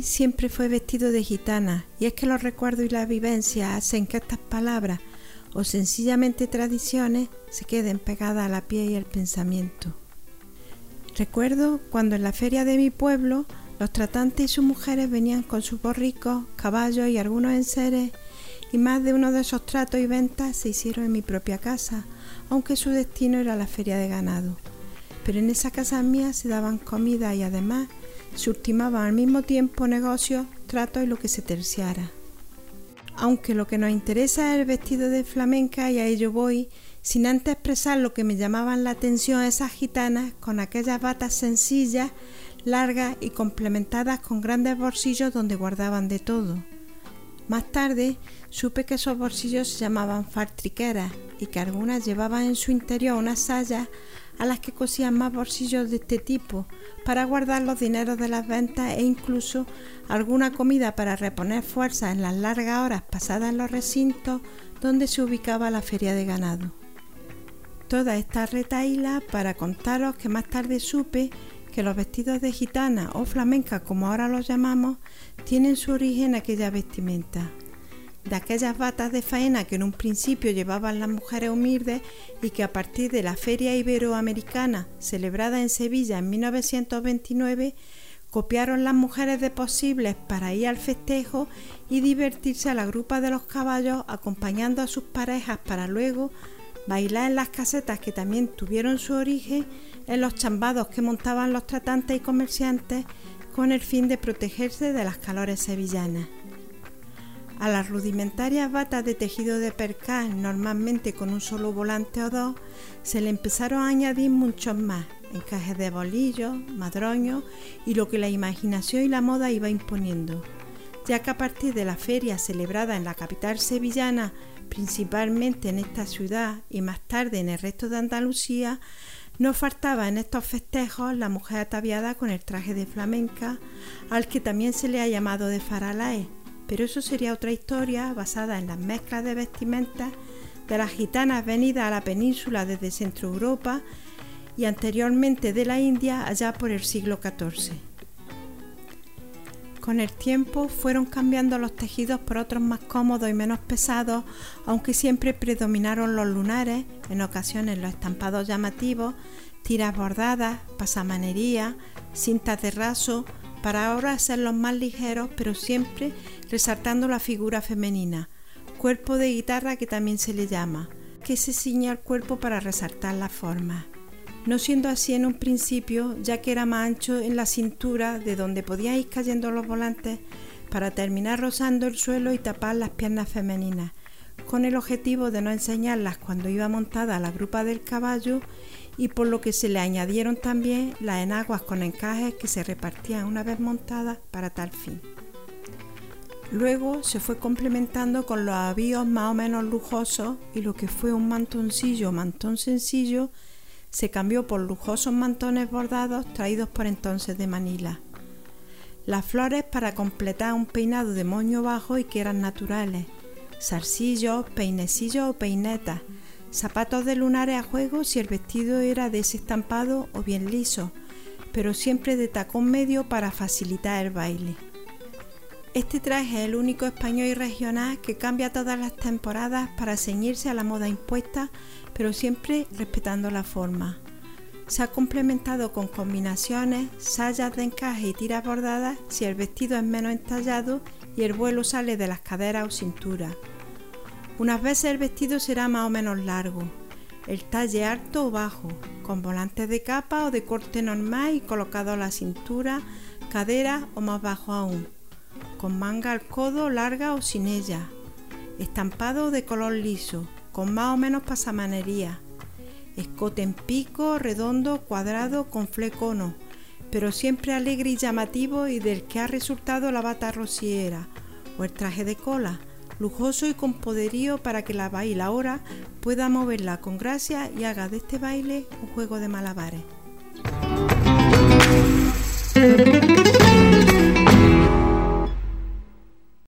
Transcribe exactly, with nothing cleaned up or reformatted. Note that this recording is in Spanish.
siempre fue vestido de gitana, y es que los recuerdos y las vivencias hacen que estas palabras, o sencillamente tradiciones, se queden pegadas a la piel y al pensamiento. Recuerdo cuando en la feria de mi pueblo los tratantes y sus mujeres venían con sus borricos, caballos y algunos enseres, y más de uno de esos tratos y ventas se hicieron en mi propia casa, aunque su destino era la feria de ganado. Pero en esa casa mía se daban comida y además se ultimaban al mismo tiempo negocios, tratos y lo que se terciara. Aunque lo que nos interesa es el vestido de flamenca, y a ello voy, sin antes expresar lo que me llamaban la atención a esas gitanas con aquellas batas sencillas, largas y complementadas con grandes bolsillos donde guardaban de todo. Más tarde supe que esos bolsillos se llamaban faltriqueras y que algunas llevaban en su interior unas sayas a las que cosían más bolsillos de este tipo para guardar los dineros de las ventas e incluso alguna comida para reponer fuerzas en las largas horas pasadas en los recintos donde se ubicaba la feria de ganado. Toda esta retahíla para contaros que más tarde supe que los vestidos de gitana o flamenca, como ahora los llamamos, tienen su origen en aquella vestimenta. De aquellas batas de faena que en un principio llevaban las mujeres humildes y que a partir de la Feria Iberoamericana celebrada en Sevilla en mil novecientos veintinueve copiaron las mujeres de posibles para ir al festejo y divertirse a la grupa de los caballos acompañando a sus parejas para luego bailar en las casetas que también tuvieron su origen en los chambados que montaban los tratantes y comerciantes con el fin de protegerse de las calores sevillanas. A las rudimentarias batas de tejido de percal, normalmente con un solo volante o dos, se le empezaron a añadir muchos más, encajes de bolillos, madroños y lo que la imaginación y la moda iba imponiendo, ya que a partir de la feria celebrada en la capital sevillana, principalmente en esta ciudad y más tarde en el resto de Andalucía, no faltaba en estos festejos la mujer ataviada con el traje de flamenca, al que también se le ha llamado de faralae. Pero eso sería otra historia basada en las mezclas de vestimentas de las gitanas venidas a la península desde Centro Europa y anteriormente de la India allá por el siglo catorce. Con el tiempo fueron cambiando los tejidos por otros más cómodos y menos pesados, aunque siempre predominaron los lunares, en ocasiones los estampados llamativos, tiras bordadas, pasamanería, cintas de raso, para ahora hacerlos más ligeros, pero siempre resaltando la figura femenina, cuerpo de guitarra que también se le llama, que se ciñe al cuerpo para resaltar las formas. No siendo así en un principio, ya que era más ancho en la cintura, de donde podían ir cayendo los volantes para terminar rozando el suelo y tapar las piernas femeninas, con el objetivo de no enseñarlas cuando iba montada la grupa del caballo, y por lo que se le añadieron también las enaguas con encajes que se repartían una vez montadas para tal fin. Luego se fue complementando con los avíos más o menos lujosos y lo que fue un mantoncillo o mantón sencillo se cambió por lujosos mantones bordados traídos por entonces de Manila. Las flores para completar un peinado de moño bajo y que eran naturales, zarcillos, peinecillos o peinetas, zapatos de lunares a juego si el vestido era de ese estampado o bien liso, pero siempre de tacón medio para facilitar el baile. Este traje es el único español y regional que cambia todas las temporadas para ceñirse a la moda impuesta, pero siempre respetando la forma. Se ha complementado con combinaciones, sayas de encaje y tiras bordadas si el vestido es menos entallado y el vuelo sale de las caderas o cintura. Unas veces el vestido será más o menos largo, el talle alto o bajo, con volantes de capa o de corte normal y colocado a la cintura, cadera o más bajo aún, con manga al codo larga o sin ella, estampado de color liso, con más o menos pasamanería, escote en pico, redondo, cuadrado, con fleco o no, pero siempre alegre y llamativo y del que ha resultado la bata rociera o el traje de cola, lujoso y con poderío para que la bailaora pueda moverla con gracia y haga de este baile un juego de malabares.